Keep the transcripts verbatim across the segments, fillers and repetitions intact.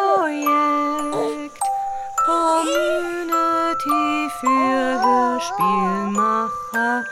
Projekt Community für Hörspielmacher.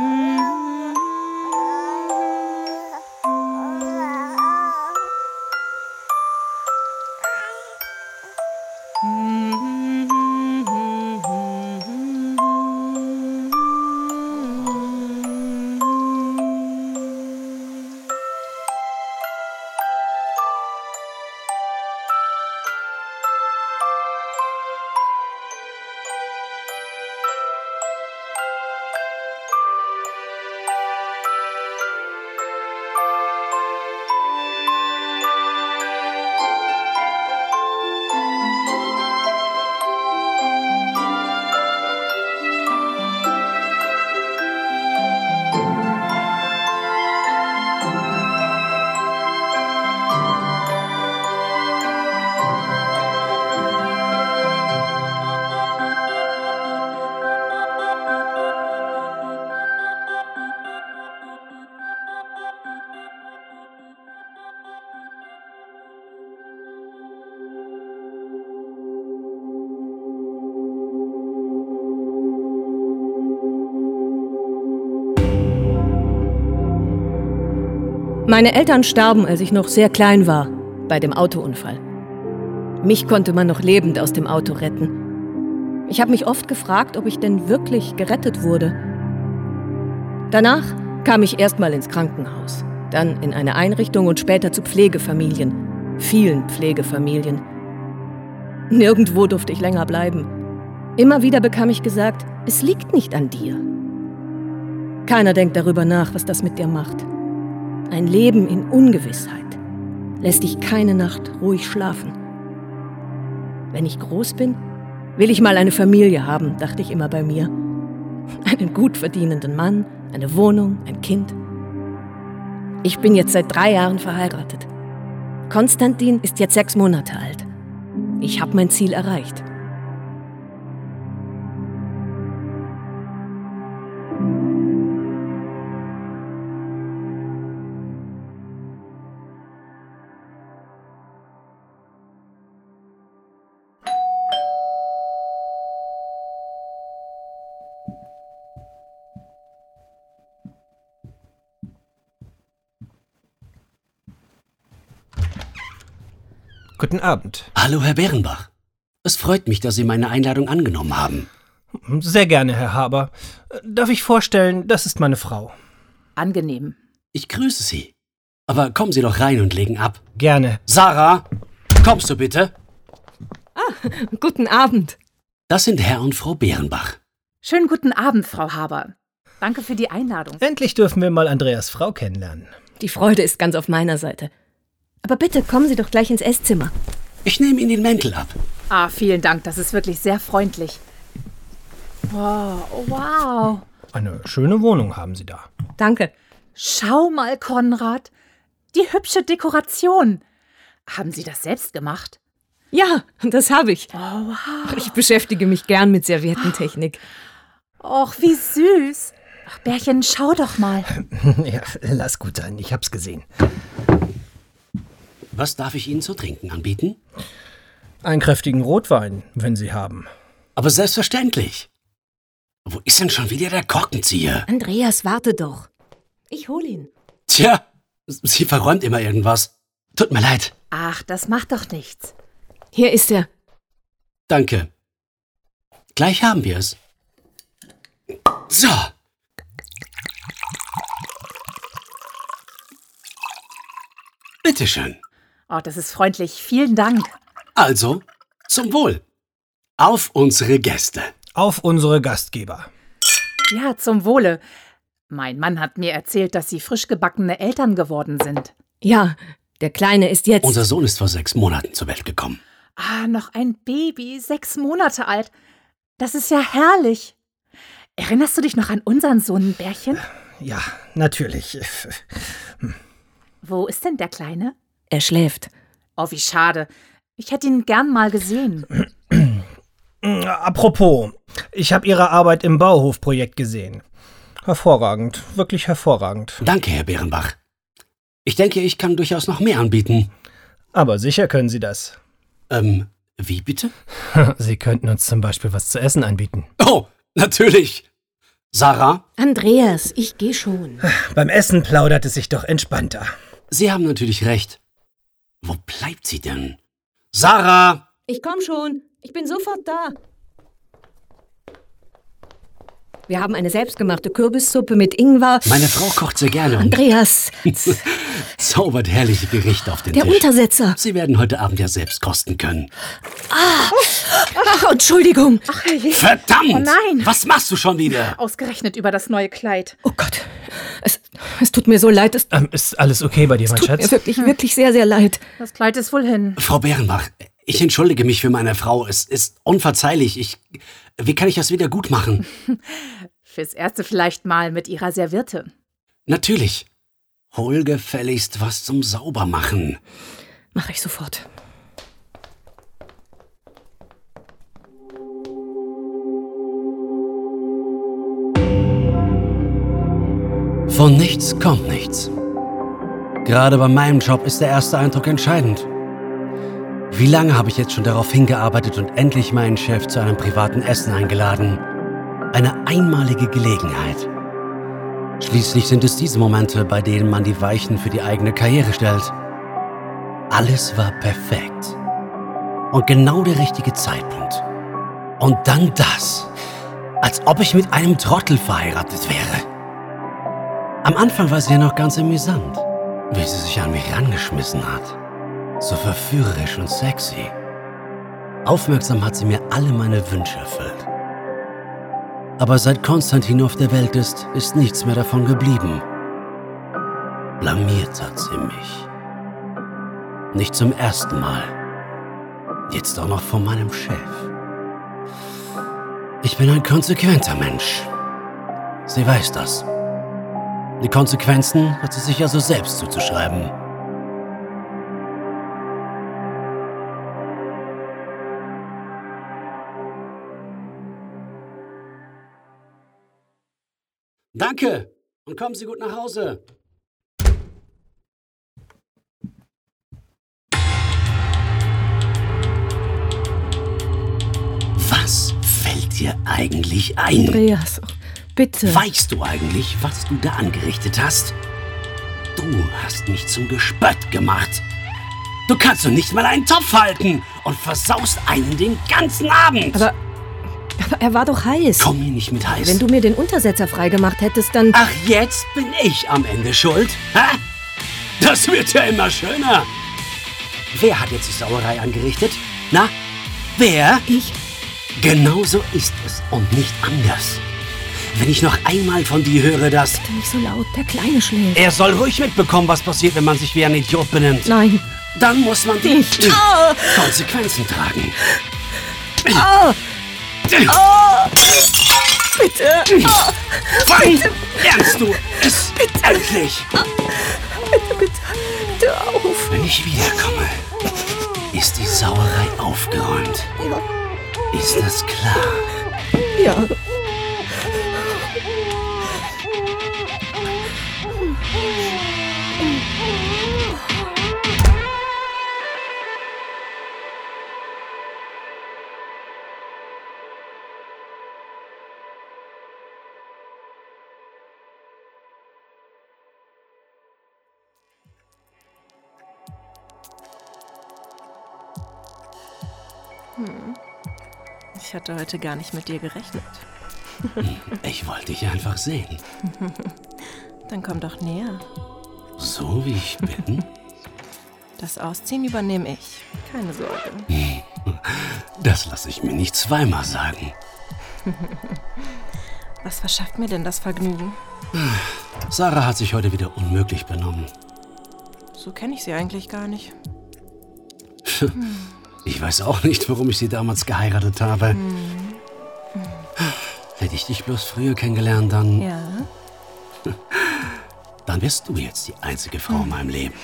Meine Eltern starben, als ich noch sehr klein war, bei dem Autounfall. Mich konnte man noch lebend aus dem Auto retten. Ich habe mich oft gefragt, ob ich denn wirklich gerettet wurde. Danach kam ich erstmal ins Krankenhaus, dann in eine Einrichtung und später zu Pflegefamilien, vielen Pflegefamilien. Nirgendwo durfte ich länger bleiben. Immer wieder bekam ich gesagt, es liegt nicht an dir. Keiner denkt darüber nach, was das mit dir macht. Ein Leben in Ungewissheit lässt dich keine Nacht ruhig schlafen. Wenn ich groß bin, will ich mal eine Familie haben, dachte ich immer bei mir. Einen gut verdienenden Mann, eine Wohnung, ein Kind. Ich bin jetzt seit drei Jahren verheiratet. Konstantin ist jetzt sechs Monate alt. Ich habe mein Ziel erreicht. Guten Abend. Hallo, Herr Bärenbach. Es freut mich, dass Sie meine Einladung angenommen haben. Sehr gerne, Herr Haber. Darf ich vorstellen, das ist meine Frau. Angenehm. Ich grüße Sie. Aber kommen Sie doch rein und legen ab. Gerne. Sarah, kommst du bitte? Ah, guten Abend. Das sind Herr und Frau Bärenbach. Schönen guten Abend, Frau Haber. Danke für die Einladung. Endlich dürfen wir mal Andreas Frau kennenlernen. Die Freude ist ganz auf meiner Seite. Aber bitte, kommen Sie doch gleich ins Esszimmer. Ich nehme Ihnen den Mäntel ab. Ah, vielen Dank, das ist wirklich sehr freundlich. Wow, wow. Eine schöne Wohnung haben Sie da. Danke. Schau mal, Konrad. Die hübsche Dekoration. Haben Sie das selbst gemacht? Ja, das habe ich. Oh, wow. Ich beschäftige mich gern mit Serviettentechnik. Och, wie süß. Ach, Bärchen, schau doch mal. Ja, lass gut sein, ich hab's gesehen. Was darf ich Ihnen zu trinken anbieten? Einen kräftigen Rotwein, wenn Sie haben. Aber selbstverständlich. Wo ist denn schon wieder der Korkenzieher? Andreas, warte doch. Ich hol ihn. Tja, sie verräumt immer irgendwas. Tut mir leid. Ach, das macht doch nichts. Hier ist er. Danke. Gleich haben wir es. So. Bitteschön. Oh, das ist freundlich. Vielen Dank. Also, zum Wohl. Auf unsere Gäste. Auf unsere Gastgeber. Ja, zum Wohle. Mein Mann hat mir erzählt, dass Sie frisch gebackene Eltern geworden sind. Ja, der Kleine ist jetzt... Unser Sohn ist vor sechs Monaten zur Welt gekommen. Ah, noch ein Baby, sechs Monate alt. Das ist ja herrlich. Erinnerst du dich noch an unseren Sohn, Bärchen? Ja, natürlich. Wo ist denn der Kleine? Er schläft. Oh, wie schade. Ich hätte ihn gern mal gesehen. Apropos, ich habe Ihre Arbeit im Bauhofprojekt gesehen. Hervorragend, wirklich hervorragend. Danke, Herr Bärenbach. Ich denke, ich kann durchaus noch mehr anbieten. Aber sicher können Sie das. Ähm, wie bitte? Sie könnten uns zum Beispiel was zu essen anbieten. Oh, natürlich. Sarah? Andreas, ich gehe schon. Beim Essen plaudert es sich doch entspannter. Sie haben natürlich recht. Wo bleibt sie denn? Sarah! Ich komm schon. Ich bin sofort da. Wir haben eine selbstgemachte Kürbissuppe mit Ingwer. Meine Frau kocht sehr gerne. Andreas. Zaubert herrliche Gerichte auf den Der Tisch. Untersetzer. Sie werden heute Abend ja selbst kosten können. Ah, ach, Entschuldigung. Ach, herrje. Verdammt! Oh nein. Was machst du schon wieder? Ausgerechnet über das neue Kleid. Oh Gott. Es, es tut mir so leid. Es Ähm, ist alles okay bei dir, mein tut Schatz? mir wirklich, wirklich sehr, sehr leid. Das Kleid ist wohl hin. Frau Bärenbach, ich entschuldige mich für meine Frau. Es ist unverzeihlich. Ich, wie kann ich das wieder gut machen? Fürs Erste vielleicht mal mit ihrer Serviette. Natürlich. Hol gefälligst was zum Saubermachen. Mach ich sofort. Von nichts kommt nichts. Gerade bei meinem Job ist der erste Eindruck entscheidend. Wie lange habe ich jetzt schon darauf hingearbeitet und endlich meinen Chef zu einem privaten Essen eingeladen? Eine einmalige Gelegenheit. Schließlich sind es diese Momente, bei denen man die Weichen für die eigene Karriere stellt. Alles war perfekt. Und genau der richtige Zeitpunkt. Und dann das. Als ob ich mit einem Trottel verheiratet wäre. Am Anfang war sie ja noch ganz amüsant, wie sie sich an mich rangeschmissen hat. So verführerisch und sexy. Aufmerksam hat sie mir alle meine Wünsche erfüllt. Aber seit Konstantin auf der Welt ist, ist nichts mehr davon geblieben. Blamiert hat sie mich. Nicht zum ersten Mal. Jetzt auch noch vor meinem Chef. Ich bin ein konsequenter Mensch. Sie weiß das. Die Konsequenzen hat sie sich also selbst zuzuschreiben. Danke und kommen Sie gut nach Hause. Was fällt dir eigentlich ein? Andreas, bitte. Weißt du eigentlich, was du da angerichtet hast? Du hast mich zum Gespött gemacht. Du kannst doch nicht mal einen Topf halten und versaust einen den ganzen Abend. Aber, aber er war doch heiß. Komm mir nicht mit heiß. Wenn du mir den Untersetzer freigemacht hättest, dann... Ach, jetzt bin ich am Ende schuld? Hä? Das wird ja immer schöner. Wer hat jetzt die Sauerei angerichtet? Na, wer? Ich? Genau so ist es und nicht anders. Wenn ich noch einmal von dir höre, dass... Bitte nicht so laut, der Kleine schläft. Er soll ruhig mitbekommen, was passiert, wenn man sich wie ein Idiot benimmt. Nein. Dann muss man die Nicht. Oh. Konsequenzen tragen. Oh. Oh. Bitte. Oh. Wann lernst du es endlich? Bitte, bitte, bitte auf. Wenn ich wiederkomme, ist die Sauerei aufgeräumt. Ja. Ist das klar? Ja. Hm. Ich hatte heute gar nicht mit dir gerechnet. Ich wollte dich einfach sehen. Dann komm doch näher. So wie ich bin? Das Ausziehen übernehme ich. Keine Sorge. Das lasse ich mir nicht zweimal sagen. Was verschafft mir denn das Vergnügen? Sarah hat sich heute wieder unmöglich benommen. So kenne ich sie eigentlich gar nicht. Ich weiß auch nicht, warum ich sie damals geheiratet habe. Hm. Hätte ich dich bloß früher kennengelernt, dann... Ja? Dann wärst du jetzt die einzige Frau in meinem Leben.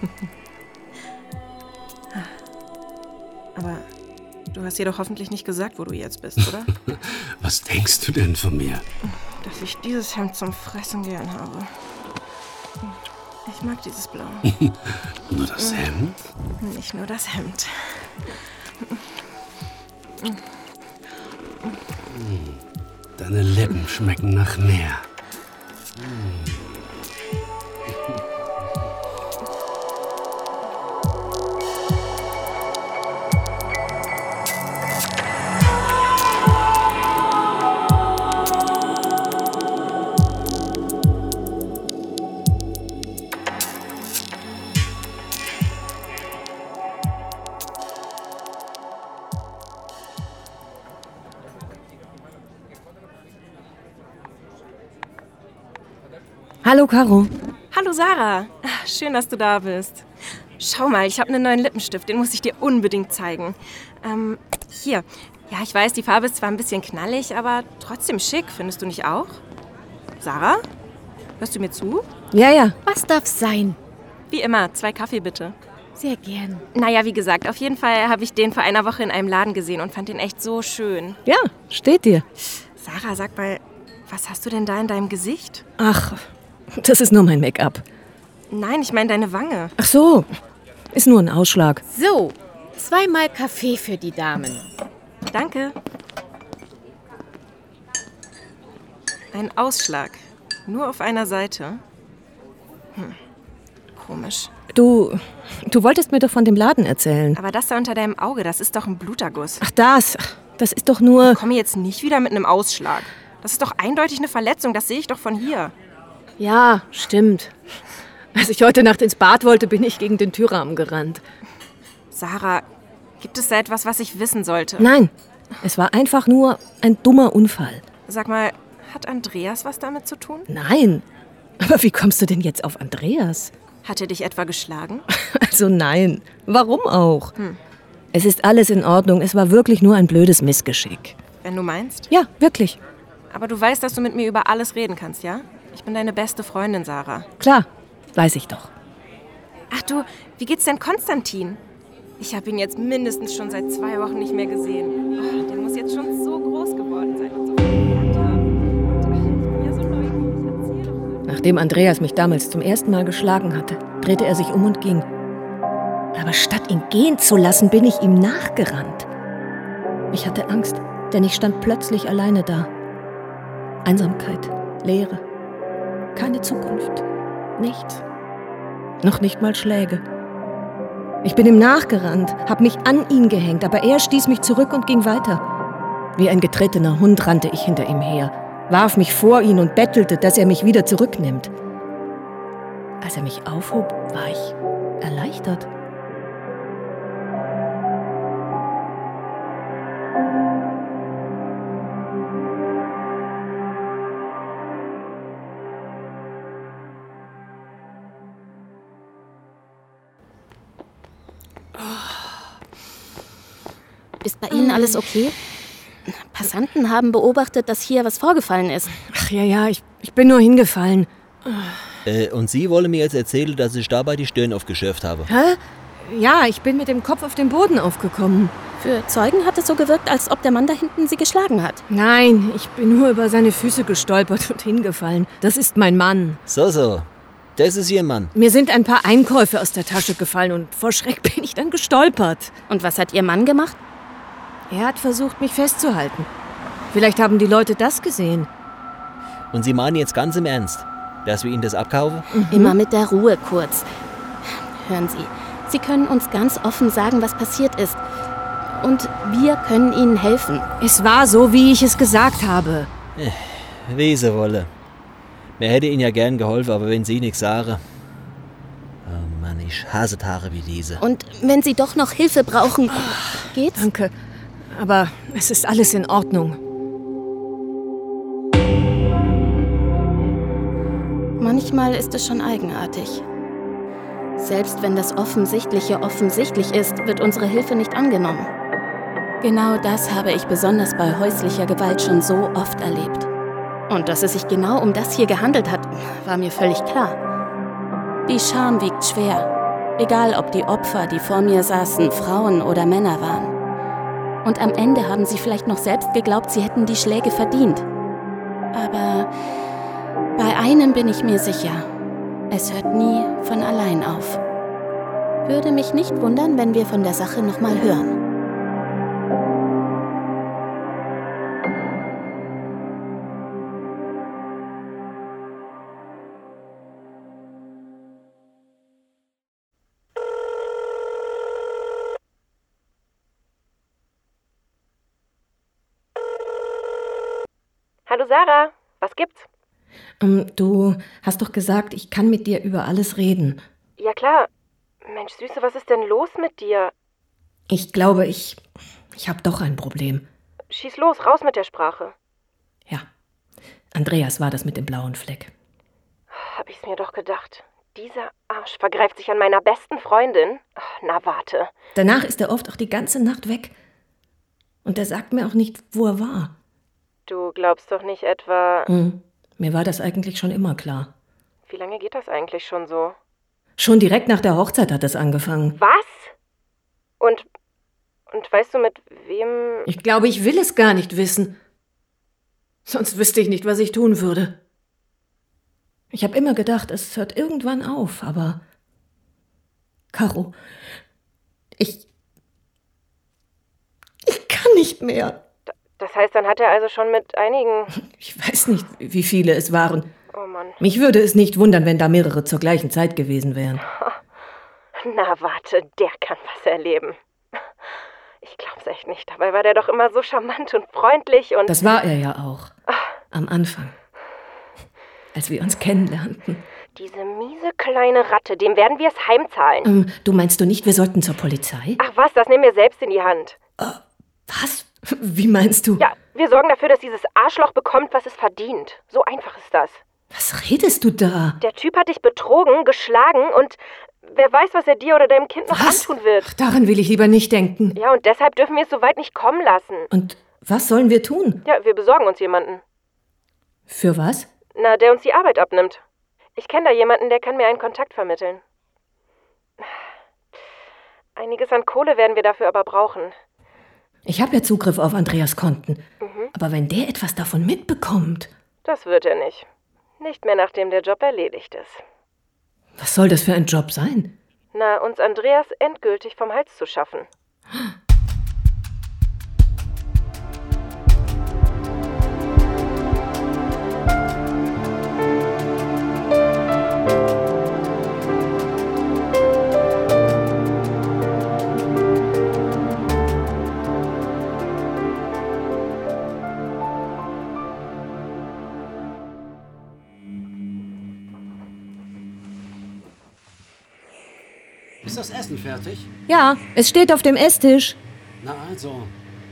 Aber du hast ihr doch hoffentlich nicht gesagt, wo du jetzt bist, oder? Was denkst du denn von mir? Dass ich dieses Hemd zum Fressen gern habe. Ich mag dieses Blau. Nur das Hemd? Nicht nur das Hemd. Deine Lippen schmecken nach Meer. Hallo, Caro. Hallo Sarah, schön, dass du da bist. Schau mal, ich habe einen neuen Lippenstift, den muss ich dir unbedingt zeigen. Ähm, hier. Ja, ich weiß, die Farbe ist zwar ein bisschen knallig, aber trotzdem schick, findest du nicht auch? Sarah? Hörst du mir zu? Ja, ja. Was darf sein? Wie immer, zwei Kaffee bitte. Sehr gern. Naja, wie gesagt, auf jeden Fall habe ich den vor einer Woche in einem Laden gesehen und fand den echt so schön. Ja, steht dir. Sarah, sag mal, was hast du denn da in deinem Gesicht? Ach, das ist nur mein Make-up. Nein, ich meine deine Wange. Ach so, ist nur ein Ausschlag. So, zweimal Kaffee für die Damen. Danke. Ein Ausschlag. Nur auf einer Seite. Hm. Komisch. Du, du wolltest mir doch von dem Laden erzählen. Aber das da unter deinem Auge, das ist doch ein Bluterguss. Ach, das. Das ist doch nur... Komm jetzt nicht wieder mit einem Ausschlag. Das ist doch eindeutig eine Verletzung, das sehe ich doch von hier. Ja, stimmt. Als ich heute Nacht ins Bad wollte, bin ich gegen den Türrahmen gerannt. Sarah, gibt es da etwas, was ich wissen sollte? Nein, es war einfach nur ein dummer Unfall. Sag mal, hat Andreas was damit zu tun? Nein. Aber wie kommst du denn jetzt auf Andreas? Hat er dich etwa geschlagen? Also nein. Warum auch? Hm. Es ist alles in Ordnung. Es war wirklich nur ein blödes Missgeschick. Wenn du meinst? Ja, wirklich. Aber du weißt, dass du mit mir über alles reden kannst, ja? Ich bin deine beste Freundin, Sarah. Klar, weiß ich doch. Ach du, wie geht's denn Konstantin? Ich habe ihn jetzt mindestens schon seit zwei Wochen nicht mehr gesehen. Oh, der muss jetzt schon so groß geworden sein und so viel gelernt haben. Und ach, ich bin ja so neugierig. Erzähl doch mal. Nachdem Andreas mich damals zum ersten Mal geschlagen hatte, drehte er sich um und ging. Aber statt ihn gehen zu lassen, bin ich ihm nachgerannt. Ich hatte Angst, denn ich stand plötzlich alleine da. Einsamkeit, Leere, keine Zukunft, nichts. Noch nicht mal Schläge. Ich bin ihm nachgerannt, hab mich an ihn gehängt, aber er stieß mich zurück und ging weiter. Wie ein getretener Hund rannte ich hinter ihm her, warf mich vor ihn und bettelte, dass er mich wieder zurücknimmt. Als er mich aufhob, war ich erleichtert. Ist bei Ihnen alles okay? Passanten haben beobachtet, dass hier was vorgefallen ist. Ach ja, ja, ich, ich bin nur hingefallen. Äh, und Sie wollen mir jetzt erzählen, dass ich dabei die Stirn aufgeschürft habe? Hä? Ja, ich bin mit dem Kopf auf den Boden aufgekommen. Für Zeugen hat es so gewirkt, als ob der Mann da hinten Sie geschlagen hat. Nein, ich bin nur über seine Füße gestolpert und hingefallen. Das ist mein Mann. So, so. Das ist Ihr Mann. Mir sind ein paar Einkäufe aus der Tasche gefallen und vor Schreck bin ich dann gestolpert. Und was hat Ihr Mann gemacht? Er hat versucht, mich festzuhalten. Vielleicht haben die Leute das gesehen. Und Sie meinen jetzt ganz im Ernst, dass wir Ihnen das abkaufen? Mhm. Immer mit der Ruhe kurz. Hören Sie, Sie können uns ganz offen sagen, was passiert ist. Und wir können Ihnen helfen. Es war so, wie ich es gesagt habe. Wie Sie wolle. Mir hätte Ihnen ja gern geholfen, aber wenn Sie nichts sagen... Oh Mann, ich hasse Tage wie diese. Und wenn Sie doch noch Hilfe brauchen, geht's? Danke, aber es ist alles in Ordnung. Manchmal ist es schon eigenartig. Selbst wenn das Offensichtliche offensichtlich ist, wird unsere Hilfe nicht angenommen. Genau das habe ich besonders bei häuslicher Gewalt schon so oft erlebt. Und dass es sich genau um das hier gehandelt hat, war mir völlig klar. Die Scham wiegt schwer, egal ob die Opfer, die vor mir saßen, Frauen oder Männer waren. Und am Ende haben sie vielleicht noch selbst geglaubt, sie hätten die Schläge verdient. Aber bei einem bin ich mir sicher, es hört nie von allein auf. Würde mich nicht wundern, wenn wir von der Sache noch mal hören. Hallo Sarah, was gibt's? Ähm, du hast doch gesagt, ich kann mit dir über alles reden. Ja klar. Mensch, Süße, was ist denn los mit dir? Ich glaube, ich... ich habe doch ein Problem. Schieß los, raus mit der Sprache. Ja, Andreas war das mit dem blauen Fleck. Hab ich's mir doch gedacht. Dieser Arsch vergreift sich an meiner besten Freundin. Ach, na warte. Danach ist er oft auch die ganze Nacht weg. Und er sagt mir auch nicht, wo er war. Du glaubst doch nicht etwa... Hm, mir war das eigentlich schon immer klar. Wie lange geht das eigentlich schon so? Schon direkt nach der Hochzeit hat es angefangen. Was? Und... und weißt du mit wem... Ich glaube, ich will es gar nicht wissen. Sonst wüsste ich nicht, was ich tun würde. Ich habe immer gedacht, es hört irgendwann auf, aber... Caro, ich... ich kann nicht mehr. D- das heißt, dann hat er also schon mit einigen... Ich weiß nicht, wie viele es waren. Oh Mann. Mich würde es nicht wundern, wenn da mehrere zur gleichen Zeit gewesen wären. Na warte, der kann was erleben. Ich glaub's echt nicht. Dabei war der doch immer so charmant und freundlich und... Das war er ja auch. Am Anfang. Als wir uns kennenlernten. Diese miese kleine Ratte, dem werden wir es heimzahlen. Ähm, du meinst du nicht, wir sollten zur Polizei? Ach was, das nehmen wir selbst in die Hand. Äh, was? Wie meinst du? Ja, wir sorgen dafür, dass dieses Arschloch bekommt, was es verdient. So einfach ist das. Was redest du da? Der Typ hat dich betrogen, geschlagen und wer weiß, was er dir oder deinem Kind noch was? antun wird. Ach, daran will ich lieber nicht denken. Ja, und deshalb dürfen wir es so weit nicht kommen lassen. Und was sollen wir tun? Ja, wir besorgen uns jemanden. Für was? Na, der uns die Arbeit abnimmt. Ich kenne da jemanden, der kann mir einen Kontakt vermitteln. Einiges an Kohle werden wir dafür aber brauchen. Ich habe ja Zugriff auf Andreas Konten. Mhm. Aber wenn der etwas davon mitbekommt... Das wird er nicht. Nicht mehr, nachdem der Job erledigt ist. Was soll das für ein Job sein? Na, uns Andreas endgültig vom Hals zu schaffen. Ist das Essen fertig? Ja, es steht auf dem Esstisch. Na also.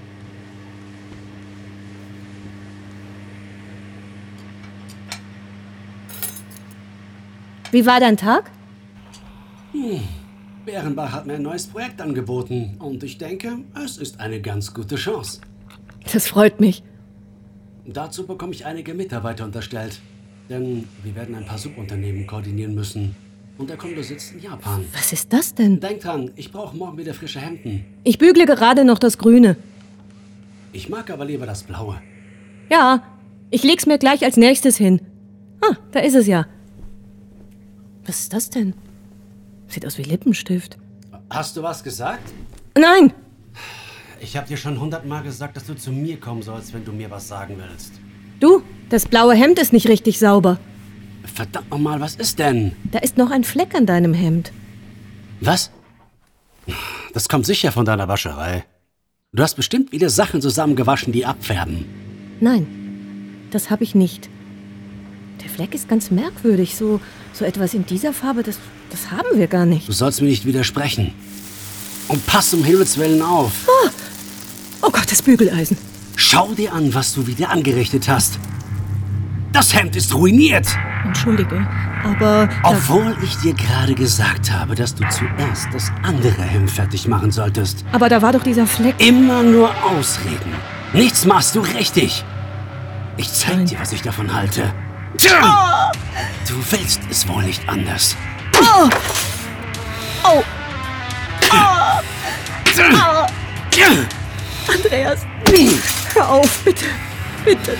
Wie war dein Tag? Hm. Bärenbach hat mir ein neues Projekt angeboten und ich denke, es ist eine ganz gute Chance. Das freut mich. Dazu bekomme ich einige Mitarbeiter unterstellt. Denn wir werden ein paar Subunternehmen koordinieren müssen. Und der Kunde sitzt in Japan. Was ist das denn? Denk dran, ich brauche morgen wieder frische Hemden. Ich bügle gerade noch das Grüne. Ich mag aber lieber das Blaue. Ja, ich leg's mir gleich als nächstes hin. Ah, da ist es ja. Was ist das denn? Sieht aus wie Lippenstift. Hast du was gesagt? Nein! Ich habe dir schon hundertmal gesagt, dass du zu mir kommen sollst, wenn du mir was sagen willst. Du, das blaue Hemd ist nicht richtig sauber. Verdammt nochmal, was ist denn? Da ist noch ein Fleck an deinem Hemd. Was? Das kommt sicher von deiner Wascherei. Du hast bestimmt wieder Sachen zusammengewaschen, die abfärben. Nein, das habe ich nicht. Der Fleck ist ganz merkwürdig. So, so etwas in dieser Farbe, das, das haben wir gar nicht. Du sollst mir nicht widersprechen. Und pass um Himmels Willen auf. Oh, oh Gott, das Bügeleisen. Schau dir an, was du wieder angerichtet hast. Das Hemd ist ruiniert. Entschuldige, aber... Obwohl ich dir gerade gesagt habe, dass du zuerst das andere Hemd fertig machen solltest. Aber da war doch dieser Fleck. Immer nur Ausreden. Nichts machst du richtig. Ich zeig Nein. dir, was ich davon halte. Tja! Du willst es wohl nicht anders. Oh! Oh! Oh! Oh! Andreas, hör auf, bitte. Bitte.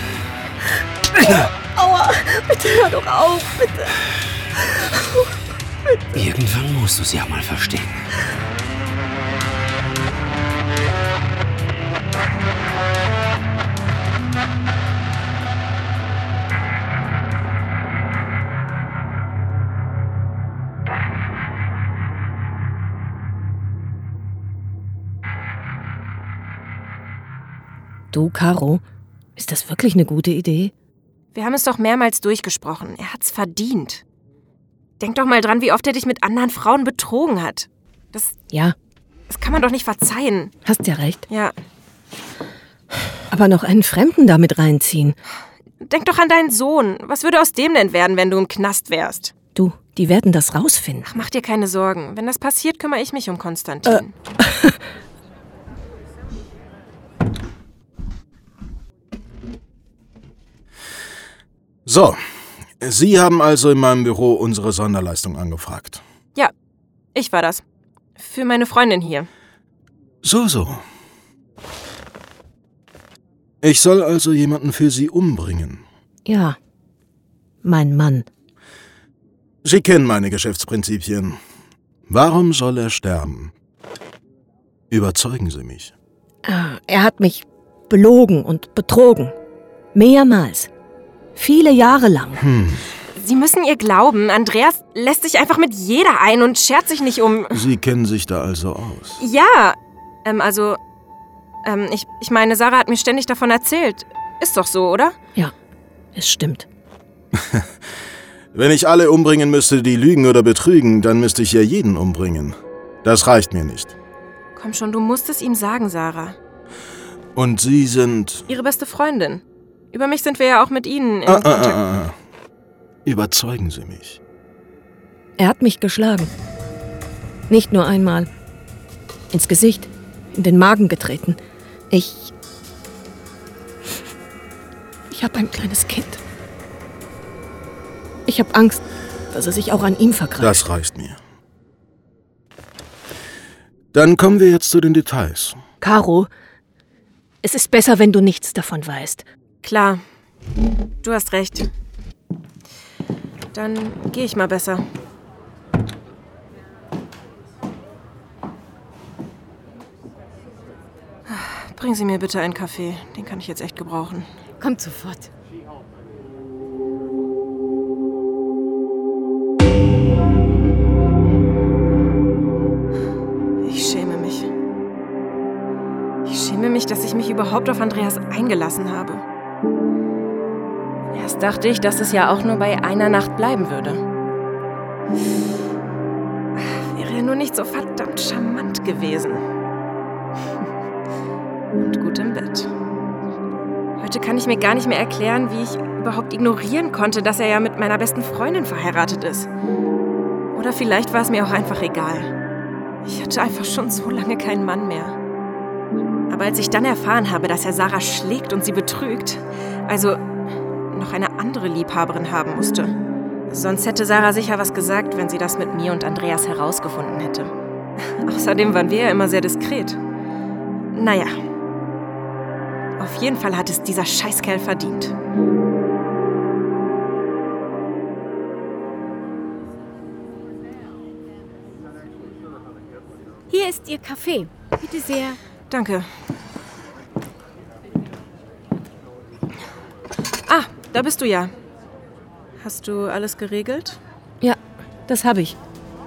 Aua, bitte hör doch auf, bitte. bitte. Irgendwann musst du es ja mal verstehen. Du, Caro, ist das wirklich eine gute Idee? Wir haben es doch mehrmals durchgesprochen. Er hat's verdient. Denk doch mal dran, wie oft er dich mit anderen Frauen betrogen hat. Das, Ja, das kann man doch nicht verzeihen. hast ja recht. Ja, Aber noch einen Fremden damit reinziehen. denk doch an deinen Sohn. Was würde aus dem denn werden, wenn du im Knast wärst? Du, die werden das rausfinden. Ach, mach dir keine Sorgen. Wenn das passiert, kümmere ich mich um Konstantin. Äh. So, Sie haben also in meinem Büro unsere Sonderleistung angefragt. Ja, ich war das. Für meine Freundin hier. So, so. Ich soll also jemanden für Sie umbringen. Ja, mein Mann. Sie kennen meine Geschäftsprinzipien. Warum soll er sterben? Überzeugen Sie mich. Ah, Er hat mich belogen und betrogen. Mehrmals. Viele Jahre lang. Hm. Sie müssen ihr glauben, Andreas lässt sich einfach mit jeder ein und schert sich nicht um... Sie kennen sich da also aus. Ja, ähm, also... Ähm, ich, ich meine, Sarah hat mir ständig davon erzählt. Ist doch so, oder? Ja, es stimmt. Wenn ich alle umbringen müsste, die lügen oder betrügen, dann müsste ich ja jeden umbringen. Das reicht mir nicht. Komm schon, du musst es ihm sagen, Sarah. Und Sie sind... Ihre beste Freundin. Über mich sind wir ja auch mit Ihnen in Ah, ah, Kontakt. ah, ah. Überzeugen Sie mich. Er hat mich geschlagen. Nicht nur einmal. Ins Gesicht, in den Magen getreten. Ich... Ich habe ein kleines Kind. Ich habe Angst, dass er sich auch an ihm vergreift. Das reicht mir. Dann kommen wir jetzt zu den Details. Caro, es ist besser, wenn du nichts davon weißt. Klar, du hast recht. Dann gehe ich mal besser. Bringen Sie mir bitte einen Kaffee. Den kann ich jetzt echt gebrauchen. Kommt sofort. Ich schäme mich. Ich schäme mich, dass ich mich überhaupt auf Andreas eingelassen habe. Erst dachte ich, dass es ja auch nur bei einer Nacht bleiben würde. Wäre er nur nicht so verdammt charmant gewesen. Und gut im Bett. Heute kann ich mir gar nicht mehr erklären, wie ich überhaupt ignorieren konnte, dass er ja mit meiner besten Freundin verheiratet ist. Oder vielleicht war es mir auch einfach egal. Ich hatte einfach schon so lange keinen Mann mehr. Aber als ich dann erfahren habe, dass er Sarah schlägt und sie betrügt, also noch eine andere Liebhaberin haben musste. Sonst hätte Sarah sicher was gesagt, wenn sie das mit mir und Andreas herausgefunden hätte. Außerdem waren wir ja immer sehr diskret. Naja. Auf jeden Fall hat es dieser Scheißkerl verdient. Hier ist Ihr Kaffee. Bitte sehr. Danke. Ah, da bist du ja. Hast du alles geregelt? Ja, das habe ich.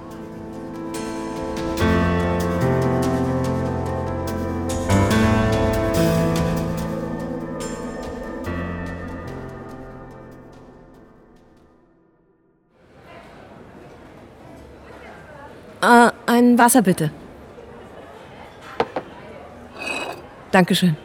Äh, ein Wasser bitte. Dankeschön.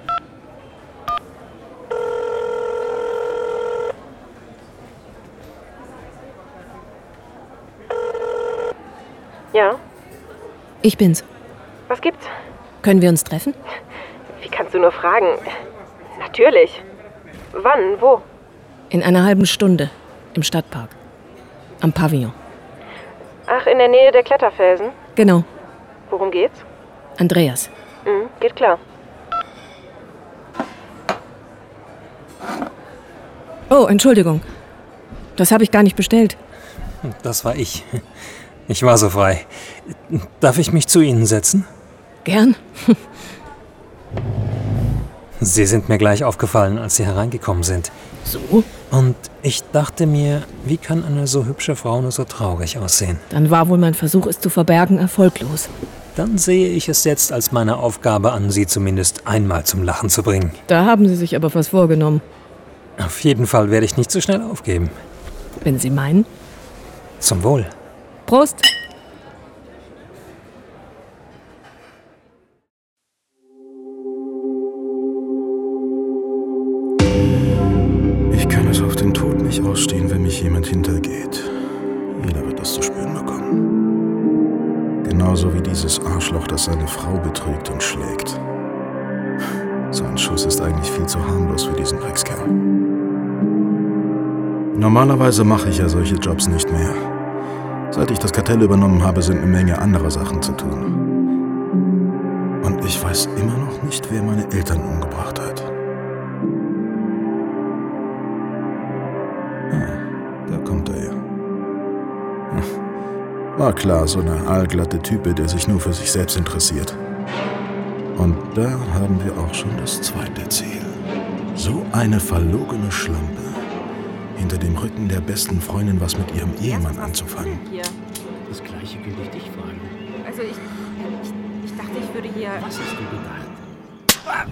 Ja. Ich bin's. Was gibt's? Können wir uns treffen? Wie kannst du nur fragen? Natürlich. Wann? Wo? In einer halben Stunde. Im Stadtpark. Am Pavillon. Ach, in der Nähe der Kletterfelsen? Genau. Worum geht's? Andreas. Mhm, geht klar. Oh, Entschuldigung. Das habe ich gar nicht bestellt. Das war ich. Ich war so frei. Darf ich mich zu Ihnen setzen? Gern. Sie sind mir gleich aufgefallen, als Sie hereingekommen sind. So? Und ich dachte mir, wie kann eine so hübsche Frau nur so traurig aussehen? Dann war wohl mein Versuch, es zu verbergen, erfolglos. Dann sehe ich es jetzt als meine Aufgabe an, Sie zumindest einmal zum Lachen zu bringen. Da haben Sie sich aber was vorgenommen. Auf jeden Fall werde ich nicht so schnell aufgeben. Wenn Sie meinen. Zum Wohl. Prost! Ich kann es auf den Tod nicht ausstehen, wenn mich jemand hintergeht. Jeder wird das zu spüren bekommen. Genauso wie dieses Arschloch, das seine Frau betrügt und schlägt. So ein Schuss ist eigentlich viel zu harmlos für diesen Dreckskerl. Normalerweise mache ich ja solche Jobs nicht mehr. Seit ich das Kartell übernommen habe, sind eine Menge anderer Sachen zu tun. Und ich weiß immer noch nicht, wer meine Eltern umgebracht hat. Ah, da kommt er ja. War klar, so eine aalglatte Type, der sich nur für sich selbst interessiert. Und da haben wir auch schon das zweite Ziel. So eine verlogene Schlampe. Hinter dem Rücken der besten Freundin was mit ihrem Ehemann anzufangen. Das Gleiche könnte ich dich fragen. Also ich, ich, ich dachte, ich würde hier... Was hast du gedacht?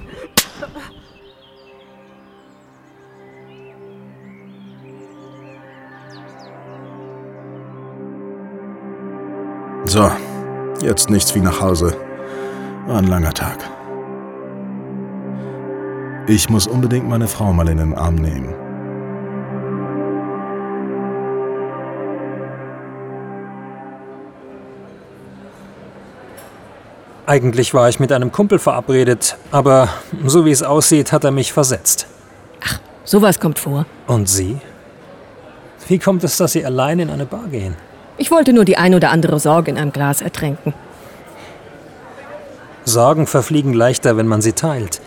So, jetzt nichts wie nach Hause. War ein langer Tag. Ich muss unbedingt meine Frau mal in den Arm nehmen. Eigentlich war ich mit einem Kumpel verabredet, aber so wie es aussieht, hat er mich versetzt. Ach, sowas kommt vor. Und Sie? Wie kommt es, dass Sie allein in eine Bar gehen? Ich wollte nur die ein oder andere Sorge in einem Glas ertränken. Sorgen verfliegen leichter, wenn man sie teilt.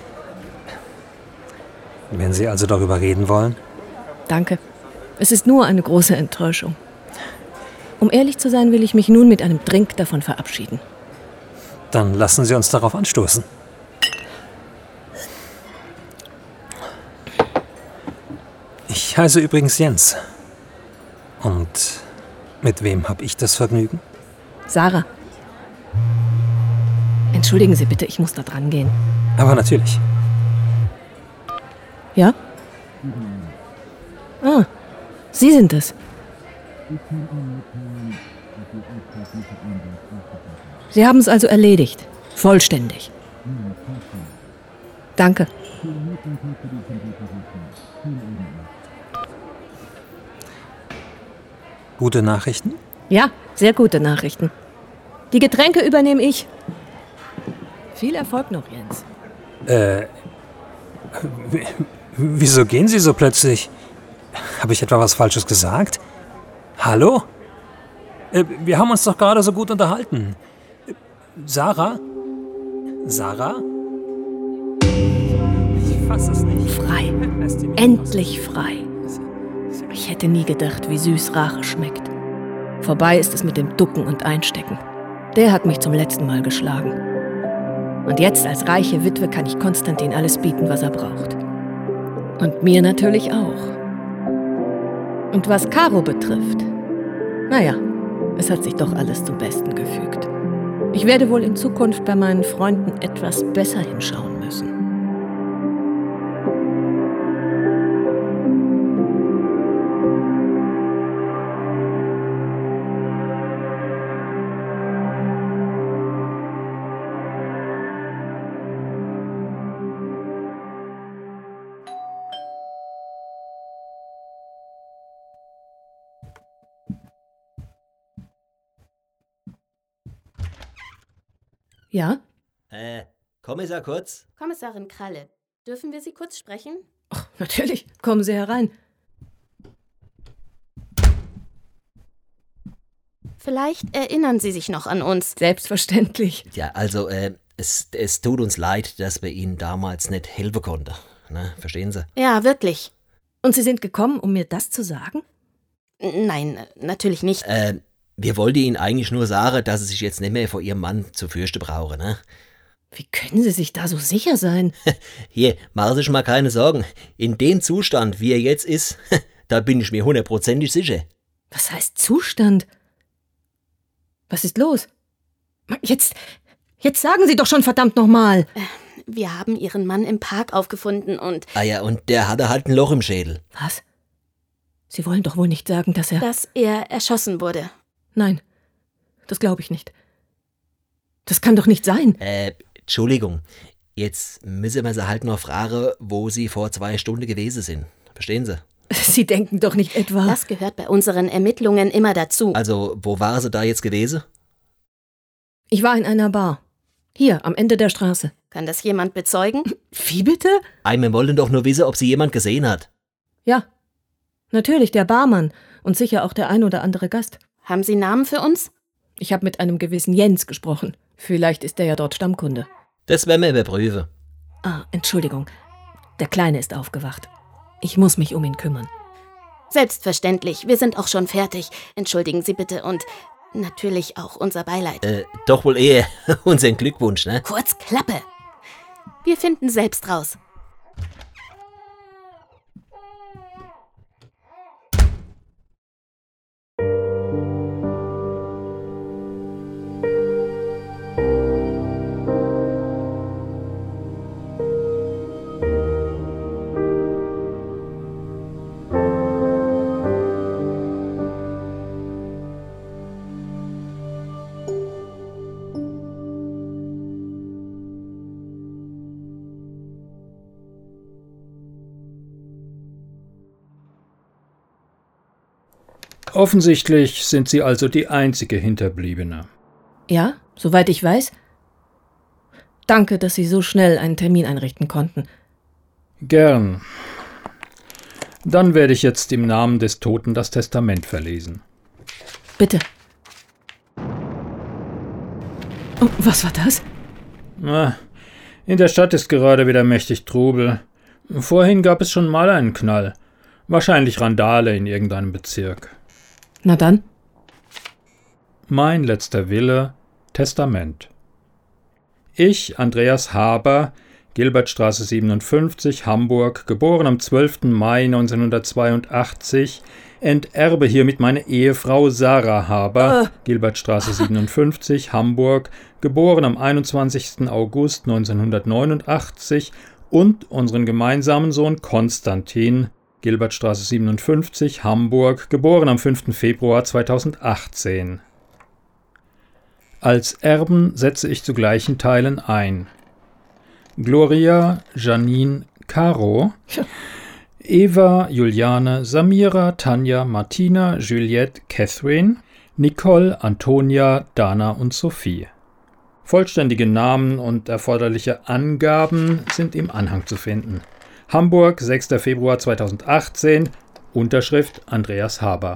Wenn Sie also darüber reden wollen? Danke. Es ist nur eine große Enttäuschung. Um ehrlich zu sein, will ich mich nun mit einem Drink davon verabschieden. Dann lassen Sie uns darauf anstoßen. Ich heiße übrigens Jens. Und mit wem habe ich das Vergnügen? Sarah. Entschuldigen Sie bitte, ich muss da dran gehen. Aber natürlich. Ja? Ah, Sie sind es. Sie haben es also erledigt. Vollständig. Danke. Gute Nachrichten? Ja, sehr gute Nachrichten. Die Getränke übernehme ich. Viel Erfolg noch, Jens. Äh, w- wieso gehen Sie so plötzlich? Habe ich etwa was Falsches gesagt? Hallo? Äh, wir haben uns doch gerade so gut unterhalten. Äh, Sarah? Sarah? Ich fasse es nicht. Frei. Endlich frei. Ich hätte nie gedacht, wie süß Rache schmeckt. Vorbei ist es mit dem Ducken und Einstecken. Der hat mich zum letzten Mal geschlagen. Und jetzt als reiche Witwe kann ich Konstantin alles bieten, was er braucht. Und mir natürlich auch. Und was Caro betrifft, naja, es hat sich doch alles zum Besten gefügt. Ich werde wohl in Zukunft bei meinen Freunden etwas besser hinschauen müssen. Ja? Äh, Kommissar Kurz? Kommissarin Kralle, dürfen wir Sie kurz sprechen? Ach, natürlich. Kommen Sie herein. Vielleicht erinnern Sie sich noch an uns. Selbstverständlich. Ja, also, äh, es, es tut uns leid, dass wir Ihnen damals nicht helfen konnten. Ne, verstehen Sie? Ja, wirklich. Und Sie sind gekommen, um mir das zu sagen? Nein, natürlich nicht. Äh, wir wollten Ihnen eigentlich nur sagen, dass Sie sich jetzt nicht mehr vor Ihrem Mann zu fürchten brauchen, ne? Wie können Sie sich da so sicher sein? Hier, machen Sie sich mal keine Sorgen. In dem Zustand, wie er jetzt ist, da bin ich mir hundertprozentig sicher. Was heißt Zustand? Was ist los? Jetzt, jetzt sagen Sie doch schon verdammt nochmal. Wir haben ihren Mann im Park aufgefunden und... Ah ja, und der hatte halt ein Loch im Schädel. Was? Sie wollen doch wohl nicht sagen, dass er... Dass er erschossen wurde. Nein, das glaube ich nicht. Das kann doch nicht sein. Äh, Entschuldigung. Jetzt müssen wir sie halt noch fragen, wo sie vor zwei Stunden gewesen sind. Verstehen Sie? Sie denken doch nicht etwa... Das gehört bei unseren Ermittlungen immer dazu. Also, wo waren Sie da jetzt gewesen? Ich war in einer Bar. Hier, am Ende der Straße. Kann das jemand bezeugen? Wie bitte? Ei, wir wollen doch nur wissen, ob sie jemand gesehen hat. Ja, natürlich, der Barmann und sicher auch der ein oder andere Gast. Haben Sie Namen für uns? Ich habe mit einem gewissen Jens gesprochen. Vielleicht ist der ja dort Stammkunde. Das werden wir überprüfen. Ah, Entschuldigung. Der Kleine ist aufgewacht. Ich muss mich um ihn kümmern. Selbstverständlich, wir sind auch schon fertig. Entschuldigen Sie bitte und natürlich auch unser Beileid. Äh, doch wohl eher unseren Glückwunsch, ne? Kurz Klappe. Wir finden selbst raus. Offensichtlich sind Sie also die einzige Hinterbliebene. Ja, soweit ich weiß. Danke, dass Sie so schnell einen Termin einrichten konnten. Gern. Dann werde ich jetzt im Namen des Toten das Testament verlesen. Bitte. Oh, was war das? Na, in der Stadt ist gerade wieder mächtig Trubel. Vorhin gab es schon mal einen Knall. Wahrscheinlich Randale in irgendeinem Bezirk. Na dann. Mein letzter Wille, Testament. Ich, Andreas Haber, Gilbertstraße siebenundfünfzig, Hamburg, geboren am zwölften Mai neunzehnhundertzweiundachtzig, enterbe hiermit meine Ehefrau Sarah Haber, uh. Gilbertstraße siebenundfünfzig, Hamburg, geboren am einundzwanzigsten August neunzehnhundertneunundachtzig und unseren gemeinsamen Sohn Konstantin, Gilbertstraße siebenundfünfzig, Hamburg, geboren am fünften Februar zweitausendachtzehn. Als Erben setze ich zu gleichen Teilen ein. Gloria, Janine, Caro, Eva, Juliane, Samira, Tanja, Martina, Juliette, Catherine, Nicole, Antonia, Dana und Sophie. Vollständige Namen und erforderliche Angaben sind im Anhang zu finden. Hamburg, sechster Februar zweitausendachtzehn, Unterschrift Andreas Haber.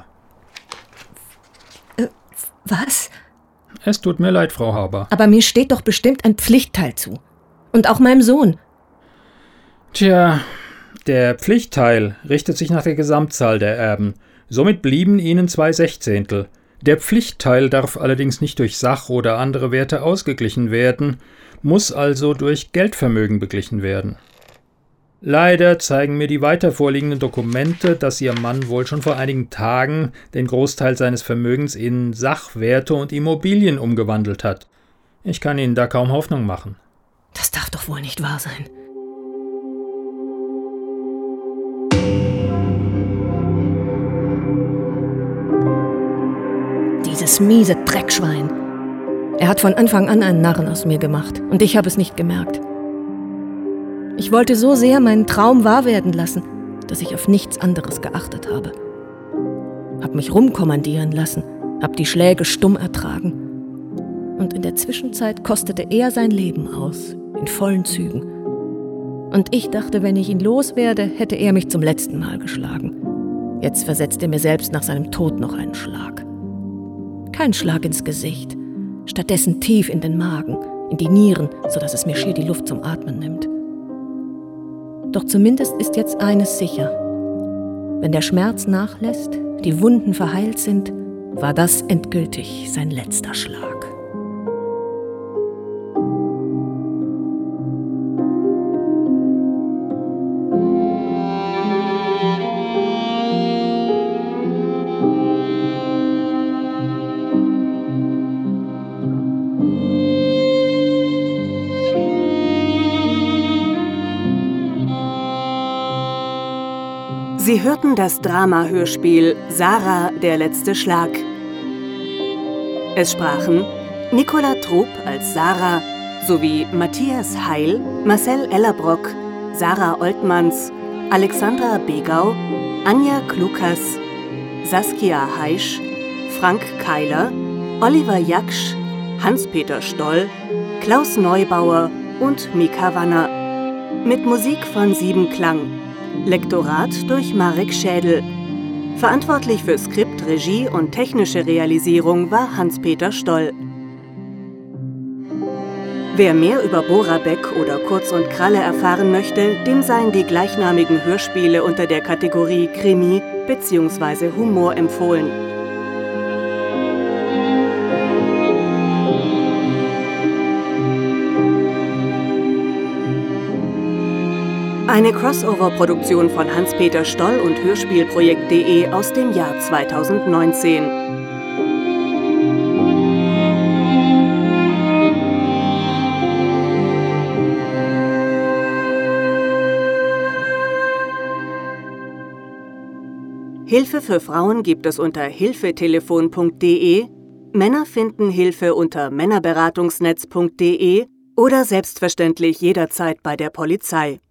Äh, was? Es tut mir leid, Frau Haber. Aber mir steht doch bestimmt ein Pflichtteil zu. Und auch meinem Sohn. Tja, der Pflichtteil richtet sich nach der Gesamtzahl der Erben. Somit blieben Ihnen zwei Sechzehntel. Der Pflichtteil darf allerdings nicht durch Sach- oder andere Werte ausgeglichen werden, muss also durch Geldvermögen beglichen werden. Leider zeigen mir die weiter vorliegenden Dokumente, dass Ihr Mann wohl schon vor einigen Tagen den Großteil seines Vermögens in Sachwerte und Immobilien umgewandelt hat. Ich kann Ihnen da kaum Hoffnung machen. Das darf doch wohl nicht wahr sein. Dieses miese Dreckschwein. Er hat von Anfang an einen Narren aus mir gemacht und ich habe es nicht gemerkt. Ich wollte so sehr meinen Traum wahr werden lassen, dass ich auf nichts anderes geachtet habe. Hab mich rumkommandieren lassen, hab die Schläge stumm ertragen. Und in der Zwischenzeit kostete er sein Leben aus, in vollen Zügen. Und ich dachte, wenn ich ihn loswerde, hätte er mich zum letzten Mal geschlagen. Jetzt versetzt er mir selbst nach seinem Tod noch einen Schlag. Kein Schlag ins Gesicht, stattdessen tief in den Magen, in die Nieren, sodass es mir schier die Luft zum Atmen nimmt. Doch zumindest ist jetzt eines sicher. Wenn der Schmerz nachlässt, die Wunden verheilt sind, war das endgültig sein letzter Schlag. Sie hörten das Drama-Hörspiel Sarah, der letzte Schlag. Es sprachen Nicola Trupp als Sarah sowie Matthias Heil, Marcel Ellerbrock, Sarah Oltmanns, Alexandra Begau, Anja Klukas, Saskia Heisch, Frank Keiler, Oliver Jaksch, Hans-Peter Stoll, Klaus Neubauer und Mika Wanner. Mit Musik von Siebenklang. Lektorat durch Marek Schädel. Verantwortlich für Skript, Regie und technische Realisierung war Hans-Peter Stoll. Wer mehr über Borabek oder Kurz und Kralle erfahren möchte, dem seien die gleichnamigen Hörspiele unter der Kategorie Krimi bzw. Humor empfohlen. Eine Crossover-Produktion von Hans-Peter Stoll und Hörspielprojekt punkt de aus dem Jahr zweitausendneunzehn. Hilfe für Frauen gibt es unter hilfetelefon punkt de, Männer finden Hilfe unter männerberatungsnetz punkt de oder selbstverständlich jederzeit bei der Polizei.